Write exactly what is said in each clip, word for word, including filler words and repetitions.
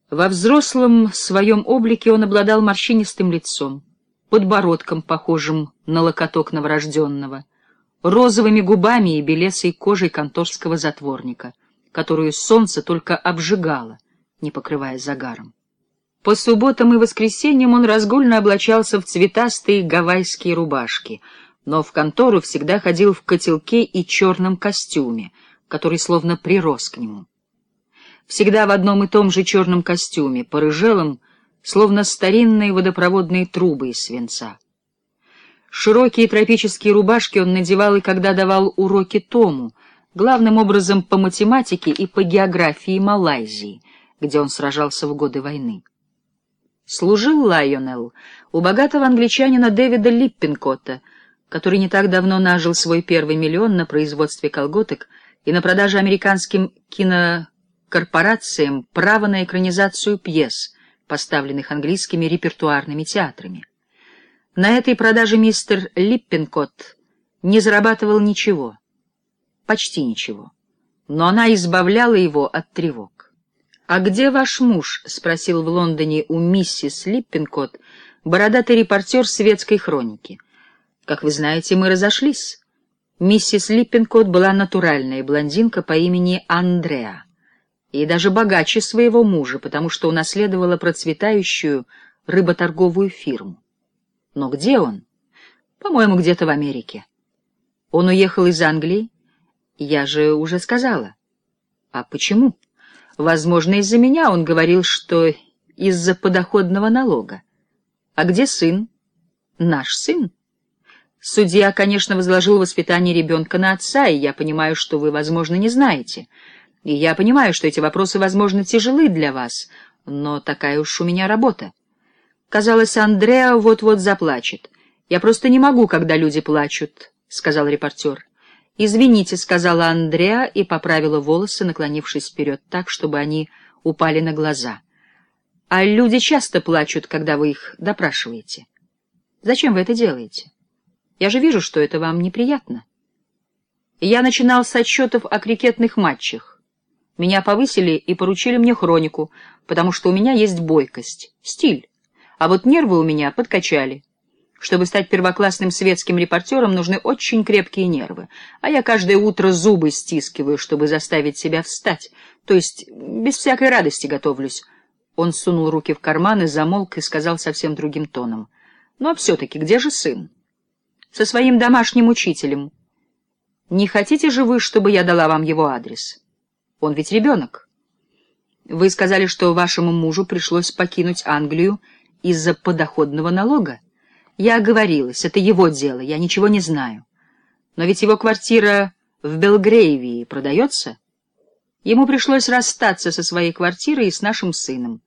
Во взрослом своем облике он обладал морщинистым лицом, подбородком, похожим на локоток новорожденного, розовыми губами и белесой кожей конторского затворника, которую солнце только обжигало, не покрывая загаром. По субботам и воскресеньям он разгульно облачался в цветастые гавайские рубашки, но в контору всегда ходил в котелке и черном костюме, который словно прирос к нему. Всегда в одном и том же черном костюме, порыжелом, словно старинные водопроводные трубы из свинца. Широкие тропические рубашки он надевал и когда давал уроки Тому, главным образом по математике и по географии Малайзии, где он сражался в годы войны. Служил Лайонелл у богатого англичанина Дэвида Липпинкотта, который не так давно нажил свой первый миллион на производстве колготок и на продаже американским кинокорпорациям права на экранизацию пьес, поставленных английскими репертуарными театрами. На этой продаже мистер Липпинкотт не зарабатывал ничего, почти ничего, но она избавляла его от тревог. «А где ваш муж?» — спросил в Лондоне у миссис Липпинкотт бородатый репортер светской хроники. «Как вы знаете, мы разошлись». Миссис Липпинкотт была натуральная блондинка по имени Андреа, и даже богаче своего мужа, потому что унаследовала процветающую рыботорговую фирму. Но где он? По-моему, где-то в Америке. Он уехал из Англии? Я же уже сказала. А почему? Возможно, из-за меня. Он говорил, что из-за подоходного налога. А где сын? Наш сын. Судья, конечно, возложил воспитание ребенка на отца, и я понимаю, что вы, возможно, не знаете. И я понимаю, что эти вопросы, возможно, тяжелы для вас, но такая уж у меня работа. Казалось, Андреа вот-вот заплачет. «Я просто не могу, когда люди плачут», — сказал репортер. «Извините», — сказала Андреа и поправила волосы, наклонившись вперед так, чтобы они упали на глаза. «А люди часто плачут, когда вы их допрашиваете. Зачем вы это делаете? Я же вижу, что это вам неприятно». Я начинал с отчетов о крикетных матчах. Меня повысили и поручили мне хронику, потому что у меня есть бойкость, стиль, а вот нервы у меня подкачали. Чтобы стать первоклассным светским репортером, нужны очень крепкие нервы, а я каждое утро зубы стискиваю, чтобы заставить себя встать, то есть без всякой радости готовлюсь. Он сунул руки в карманы, замолк и сказал совсем другим тоном: «Ну а все-таки где же сын?» «Со своим домашним учителем. Не хотите же вы, чтобы я дала вам его адрес? Он ведь ребенок. Вы сказали, что вашему мужу пришлось покинуть Англию из-за подоходного налога. Я оговорилась, это его дело, я ничего не знаю. Но ведь его квартира в Белгрейвии продается? Ему пришлось расстаться со своей квартирой и с нашим сыном.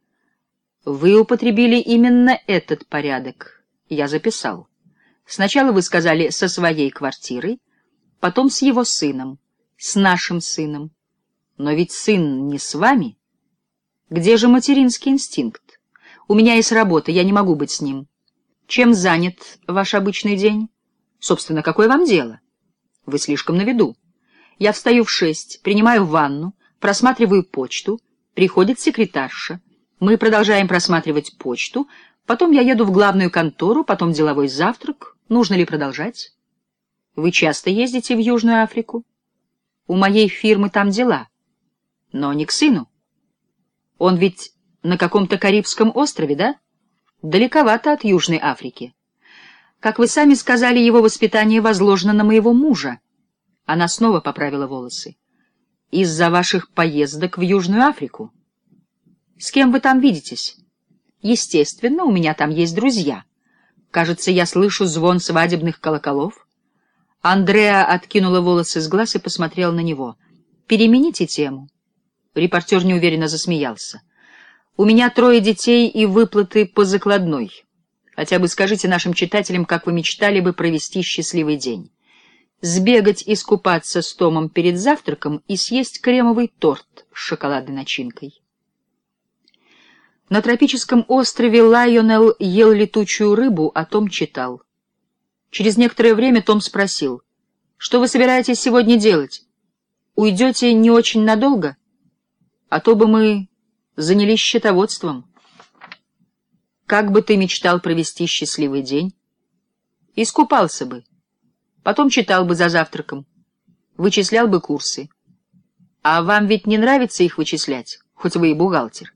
Вы употребили именно этот порядок, я записал. Сначала вы сказали «со своей квартирой», потом «с его сыном», «с нашим сыном». Но ведь сын не с вами. Где же материнский инстинкт? У меня есть работа, я не могу быть с ним. Чем занят ваш обычный день? Собственно, какое вам дело? Вы слишком на виду. Я встаю в шесть, принимаю ванну, просматриваю почту, приходит секретарша. Мы продолжаем просматривать почту, потом я еду в главную контору, потом деловой завтрак. Нужно ли продолжать? Вы часто ездите в Южную Африку? У моей фирмы там дела. Но не к сыну. Он ведь на каком-то Карибском острове, да? Далековато от Южной Африки. Как вы сами сказали, его воспитание возложено на моего мужа. Она снова поправила волосы. Из-за ваших поездок в Южную Африку. С кем вы там видитесь? Естественно, у меня там есть друзья. Кажется, я слышу звон свадебных колоколов. Андреа откинула волосы с глаз и посмотрела на него. Перемените тему. Репортер неуверенно засмеялся. У меня трое детей и выплаты по закладной. Хотя бы скажите нашим читателям, как вы мечтали бы провести счастливый день. Сбегать искупаться с Томом перед завтраком и съесть кремовый торт с шоколадной начинкой. На тропическом острове Лайонелл ел летучую рыбу, а Том читал. Через некоторое время Том спросил: «Что вы собираетесь сегодня делать? Уйдете не очень надолго? А то бы мы Занялись счетоводством. Как бы ты мечтал провести счастливый день? Искупался бы. Потом читал бы за завтраком. Вычислял бы курсы. А вам ведь не нравится их вычислять, хоть вы и бухгалтер.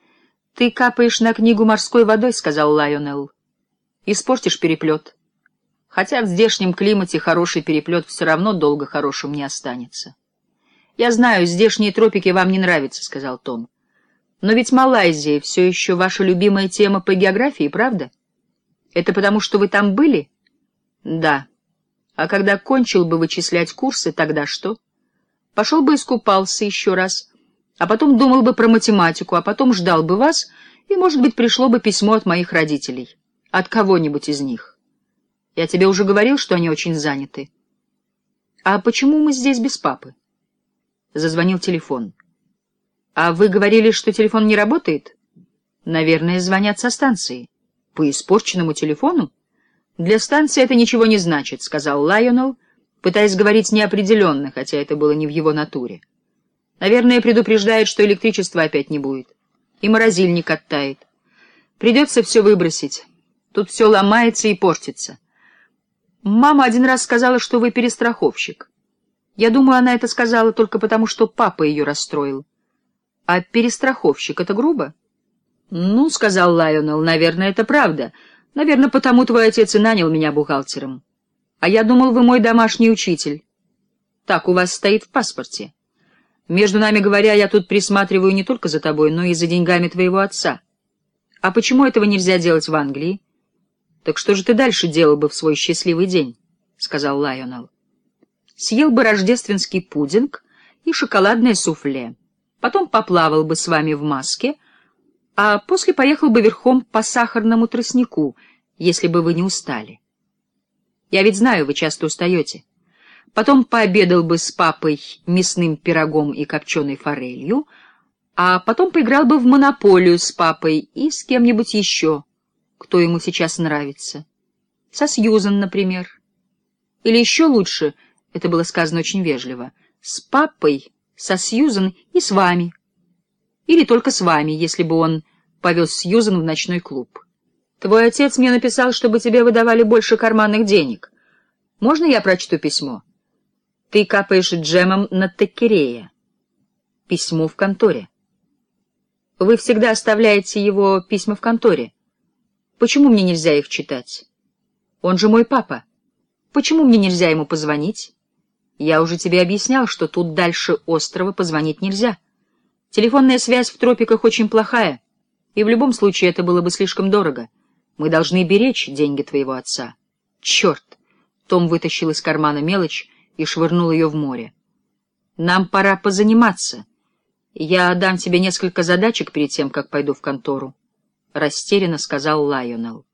Ты капаешь на книгу морской водой, — сказал Лайонелл. Испортишь переплет. Хотя в здешнем климате хороший переплет все равно долго хорошим не останется. Я знаю, здешние тропики вам не нравятся, — сказал Том. Но ведь Малайзия все еще ваша любимая тема по географии, правда? Это потому, что вы там были? Да. А когда кончил бы вычислять курсы, тогда что? Пошел бы искупался еще раз, а потом думал бы про математику, а потом ждал бы вас, и, может быть, пришло бы письмо от моих родителей. От кого-нибудь из них. Я тебе уже говорил, что они очень заняты. А почему мы здесь без папы? Зазвонил телефон. А вы говорили, что телефон не работает? Наверное, звонят со станции. По испорченному телефону? Для станции это ничего не значит, — сказал Лайонелл, пытаясь говорить неопределенно, хотя это было не в его натуре. Наверное, предупреждает, что электричества опять не будет. И морозильник оттает. Придется все выбросить. Тут все ломается и портится. Мама один раз сказала, что вы перестраховщик. Я думаю, она это сказала только потому, что папа ее расстроил. А перестраховщик — это грубо? Ну, — сказал Лайонелл, — наверное, это правда. Наверное, потому твой отец и нанял меня бухгалтером. А я думал, вы мой домашний учитель. Так у вас стоит в паспорте. Между нами говоря, я тут присматриваю не только за тобой, но и за деньгами твоего отца. А почему этого нельзя делать в Англии? Так что же ты дальше делал бы в свой счастливый день? — сказал Лайонелл. Съел бы рождественский пудинг и шоколадное суфле. Потом поплавал бы с вами в маске, а после поехал бы верхом по сахарному тростнику, если бы вы не устали. Я ведь знаю, вы часто устаете. Потом пообедал бы с папой мясным пирогом и копченой форелью, а потом поиграл бы в монополию с папой и с кем-нибудь еще, кто ему сейчас нравится. Со Сьюзан, например. Или еще лучше, это было сказано очень вежливо, с папой, со Сьюзан и с вами. Или только с вами, если бы он повез Сьюзан в ночной клуб. Твой отец мне написал, чтобы тебе выдавали больше карманных денег. Можно я прочту письмо? Ты капаешь джемом на Теккерея. Письмо в конторе. Вы всегда оставляете его письма в конторе. Почему мне нельзя их читать? Он же мой папа. Почему мне нельзя ему позвонить? Я уже тебе объяснял, что тут дальше острова позвонить нельзя. Телефонная связь в тропиках очень плохая, и в любом случае это было бы слишком дорого. Мы должны беречь деньги твоего отца. Черт! Том вытащил из кармана мелочь и швырнул ее в море. Нам пора позаниматься. Я дам тебе несколько задачек перед тем, как пойду в контору. Растерянно сказал Лайонелл.